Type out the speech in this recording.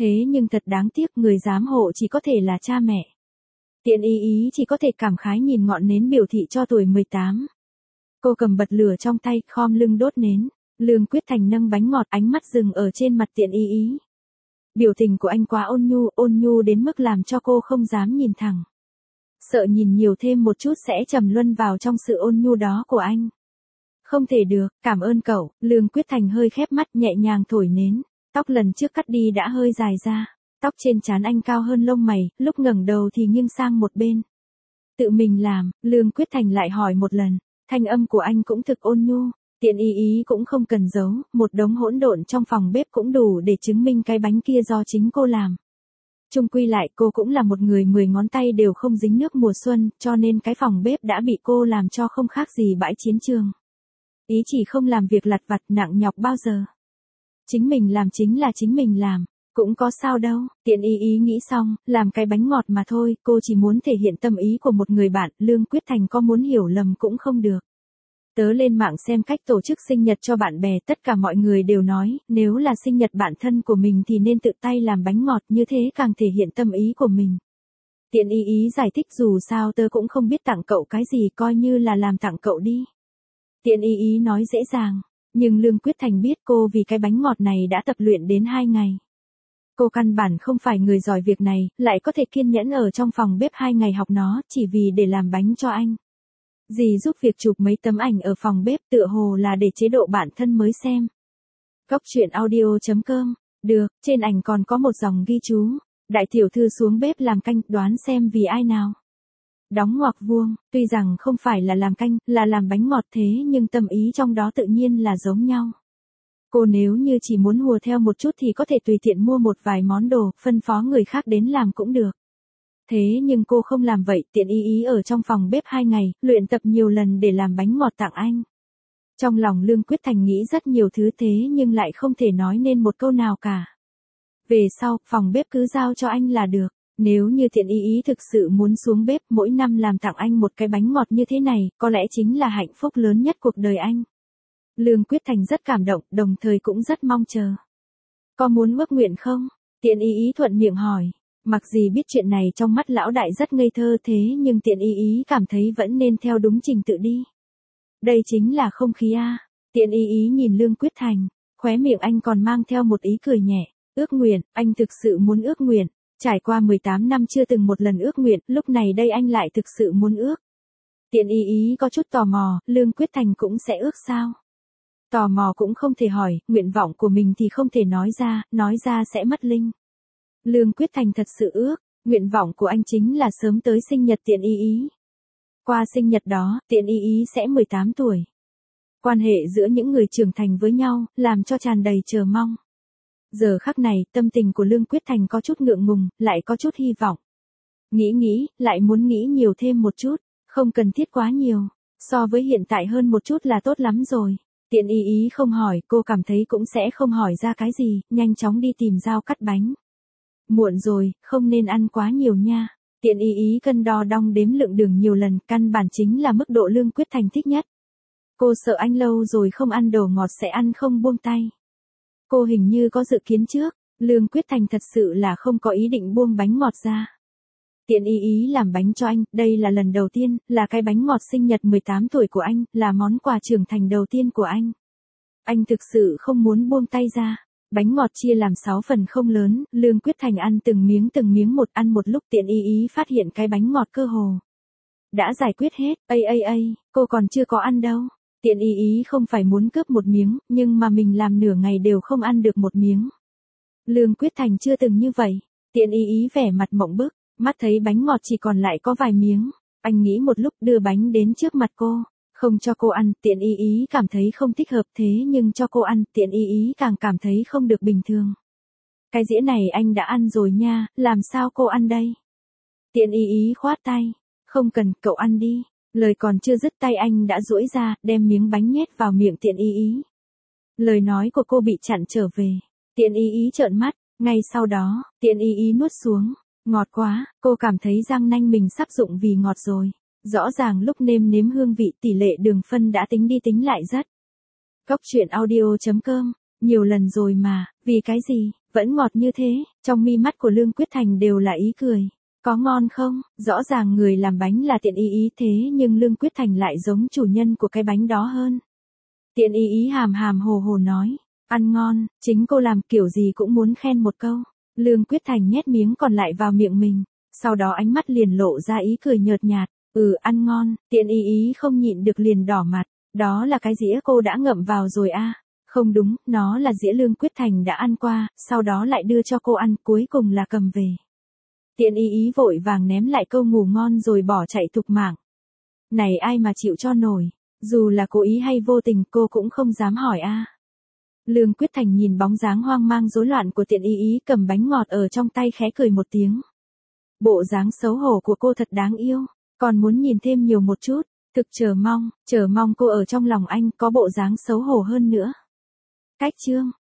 Thế nhưng thật đáng tiếc người giám hộ chỉ có thể là cha mẹ. Tiện ý chỉ có thể cảm khái nhìn ngọn nến biểu thị cho tuổi 18. Cô cầm bật lửa trong tay, khom lưng đốt nến. Lương Quyết Thành nâng bánh ngọt, ánh mắt dừng ở trên mặt Tiện ý. Biểu tình của anh quá ôn nhu đến mức làm cho cô không dám nhìn thẳng. Sợ nhìn nhiều thêm một chút sẽ trầm luân vào trong sự ôn nhu đó của anh. Không thể được, cảm ơn cậu. Lương Quyết Thành hơi khép mắt nhẹ nhàng thổi nến. Tóc lần trước cắt đi đã hơi dài ra. Tóc trên trán anh cao hơn lông mày, lúc ngẩng đầu thì nghiêng sang một bên. Tự mình làm, Lương Quyết Thành lại hỏi một lần. Thanh âm của anh cũng thực ôn nhu. Tiện ý cũng không cần giấu, một đống hỗn độn trong phòng bếp cũng đủ để chứng minh cái bánh kia do chính cô làm. Chung quy lại cô cũng là một người 10 ngón tay đều không dính nước mùa xuân, cho nên cái phòng bếp đã bị cô làm cho không khác gì bãi chiến trường. Ý chỉ không làm việc lặt vặt nặng nhọc bao giờ. Chính mình làm chính là chính mình làm, cũng có sao đâu. Tiện ý nghĩ xong, làm cái bánh ngọt mà thôi, cô chỉ muốn thể hiện tâm ý của một người bạn, Lương Quyết Thành có muốn hiểu lầm cũng không được. Tớ lên mạng xem cách tổ chức sinh nhật cho bạn bè, tất cả mọi người đều nói, nếu là sinh nhật bạn thân của mình thì nên tự tay làm bánh ngọt, như thế càng thể hiện tâm ý của mình. Tiện ý giải thích dù sao tớ cũng không biết tặng cậu cái gì, coi như là làm tặng cậu đi. Tiện ý nói dễ dàng, nhưng Lương Quyết Thành biết cô vì cái bánh ngọt này đã tập luyện đến 2 ngày. Cô căn bản không phải người giỏi việc này, lại có thể kiên nhẫn ở trong phòng bếp 2 ngày học nó, chỉ vì để làm bánh cho anh. Dì giúp việc chụp mấy tấm ảnh ở phòng bếp tựa hồ là để chế độ bản thân mới xem. Cóc truyện audio.com, được, trên ảnh còn có một dòng ghi chú. Đại tiểu thư xuống bếp làm canh, đoán xem vì ai nào. Đóng ngoặc vuông, tuy rằng không phải là làm canh, là làm bánh ngọt thế nhưng tâm ý trong đó tự nhiên là giống nhau. Cô nếu như chỉ muốn hùa theo một chút thì có thể tùy tiện mua một vài món đồ, phân phó người khác đến làm cũng được. Thế nhưng cô không làm vậy, Tiện ý ở trong phòng bếp 2 ngày, luyện tập nhiều lần để làm bánh ngọt tặng anh. Trong lòng Lương Quyết Thành nghĩ rất nhiều thứ thế nhưng lại không thể nói nên một câu nào cả. Về sau, phòng bếp cứ giao cho anh là được. Nếu như Tiện ý thực sự muốn xuống bếp mỗi năm làm tặng anh một cái bánh ngọt như thế này, có lẽ chính là hạnh phúc lớn nhất cuộc đời anh. Lương Quyết Thành rất cảm động, đồng thời cũng rất mong chờ. Có muốn ước nguyện không? Tiện ý thuận miệng hỏi. Mặc gì biết chuyện này trong mắt lão đại rất ngây thơ thế nhưng Tiện ý cảm thấy vẫn nên theo đúng trình tự đi. Đây chính là không khí a. Tiện ý nhìn Lương Quyết Thành, khóe miệng anh còn mang theo một ý cười nhẹ. Ước nguyện, anh thực sự muốn ước nguyện. Trải qua 18 năm chưa từng một lần ước nguyện, lúc này đây anh lại thực sự muốn ước. Tiện ý có chút tò mò, Lương Quyết Thành cũng sẽ ước sao? Tò mò cũng không thể hỏi, nguyện vọng của mình thì không thể nói ra sẽ mất linh. Lương Quyết Thành thật sự ước, nguyện vọng của anh chính là sớm tới sinh nhật Tiện ý. Qua sinh nhật đó, Tiện ý sẽ 18 tuổi. Quan hệ giữa những người trưởng thành với nhau, làm cho tràn đầy chờ mong. Giờ khắc này, tâm tình của Lương Quyết Thành có chút ngượng ngùng, lại có chút hy vọng. Nghĩ, lại muốn nghĩ nhiều thêm một chút, không cần thiết quá nhiều. So với hiện tại hơn một chút là tốt lắm rồi. Tiện ý không hỏi, cô cảm thấy cũng sẽ không hỏi ra cái gì, nhanh chóng đi tìm dao cắt bánh. Muộn rồi, không nên ăn quá nhiều nha. Tiện ý cân đo đong đếm lượng đường nhiều lần, căn bản chính là mức độ Lương Quyết Thành thích nhất. Cô sợ anh lâu rồi không ăn đồ ngọt sẽ ăn không buông tay. Cô hình như có dự kiến trước, Lương Quyết Thành thật sự là không có ý định buông bánh ngọt ra. Tiện ý làm bánh cho anh, đây là lần đầu tiên, là cái bánh ngọt sinh nhật 18 tuổi của anh, là món quà trưởng thành đầu tiên của anh. Anh thực sự không muốn buông tay ra. Bánh ngọt chia làm 6 phần không lớn, Lương Quyết Thành ăn từng miếng một, ăn một lúc Tiện ý phát hiện cái bánh ngọt cơ hồ đã giải quyết hết, cô còn chưa có ăn đâu. Tiện ý không phải muốn cướp một miếng, nhưng mà mình làm nửa ngày đều không ăn được một miếng. Lương Quyết Thành chưa từng như vậy. Tiện ý vẻ mặt mộng bức, mắt thấy bánh ngọt chỉ còn lại có vài miếng. Anh nghĩ một lúc đưa bánh đến trước mặt cô. Không cho cô ăn, Tiện ý cảm thấy không thích hợp thế nhưng cho cô ăn, Tiện ý càng cảm thấy không được bình thường. Cái dĩa này anh đã ăn rồi nha, làm sao cô ăn đây? Tiện ý khoát tay. Không cần, cậu ăn đi. Lời còn chưa dứt tay anh đã duỗi ra, đem miếng bánh nhét vào miệng Tiện ý. Lời nói của cô bị chặn trở về. Tiện ý trợn mắt, ngay sau đó, Tiện ý nuốt xuống. Ngọt quá, cô cảm thấy răng nanh mình sắp rụng vì ngọt rồi. Rõ ràng lúc nếm hương vị tỷ lệ đường phân đã tính đi tính lại rất. Cóc truyện audio.com Nhiều lần rồi mà, vì cái gì, vẫn ngọt như thế, trong mi mắt của Lương Quyết Thành đều là ý cười. Có ngon không, rõ ràng người làm bánh là Tiện Y Y thế nhưng Lương Quyết Thành lại giống chủ nhân của cái bánh đó hơn. Tiện Y Y hàm hàm hồ hồ nói, ăn ngon, chính cô làm kiểu gì cũng muốn khen một câu. Lương Quyết Thành nhét miếng còn lại vào miệng mình, sau đó ánh mắt liền lộ ra ý cười nhợt nhạt, ăn ngon, Tiện Y Y không nhịn được liền đỏ mặt, đó là cái dĩa cô đã ngậm vào rồi à. Không đúng, nó là dĩa Lương Quyết Thành đã ăn qua, sau đó lại đưa cho cô ăn, cuối cùng là cầm về. Tiện Y Y vội vàng ném lại câu ngủ ngon rồi bỏ chạy thục mạng. Này ai mà chịu cho nổi, dù là cố ý hay vô tình cô cũng không dám hỏi a. Lương Quyết Thành nhìn bóng dáng hoang mang rối loạn của Tiện Y Y cầm bánh ngọt ở trong tay khẽ cười một tiếng. Bộ dáng xấu hổ của cô thật đáng yêu, còn muốn nhìn thêm nhiều một chút, thực chờ mong cô ở trong lòng anh có bộ dáng xấu hổ hơn nữa. Cách chương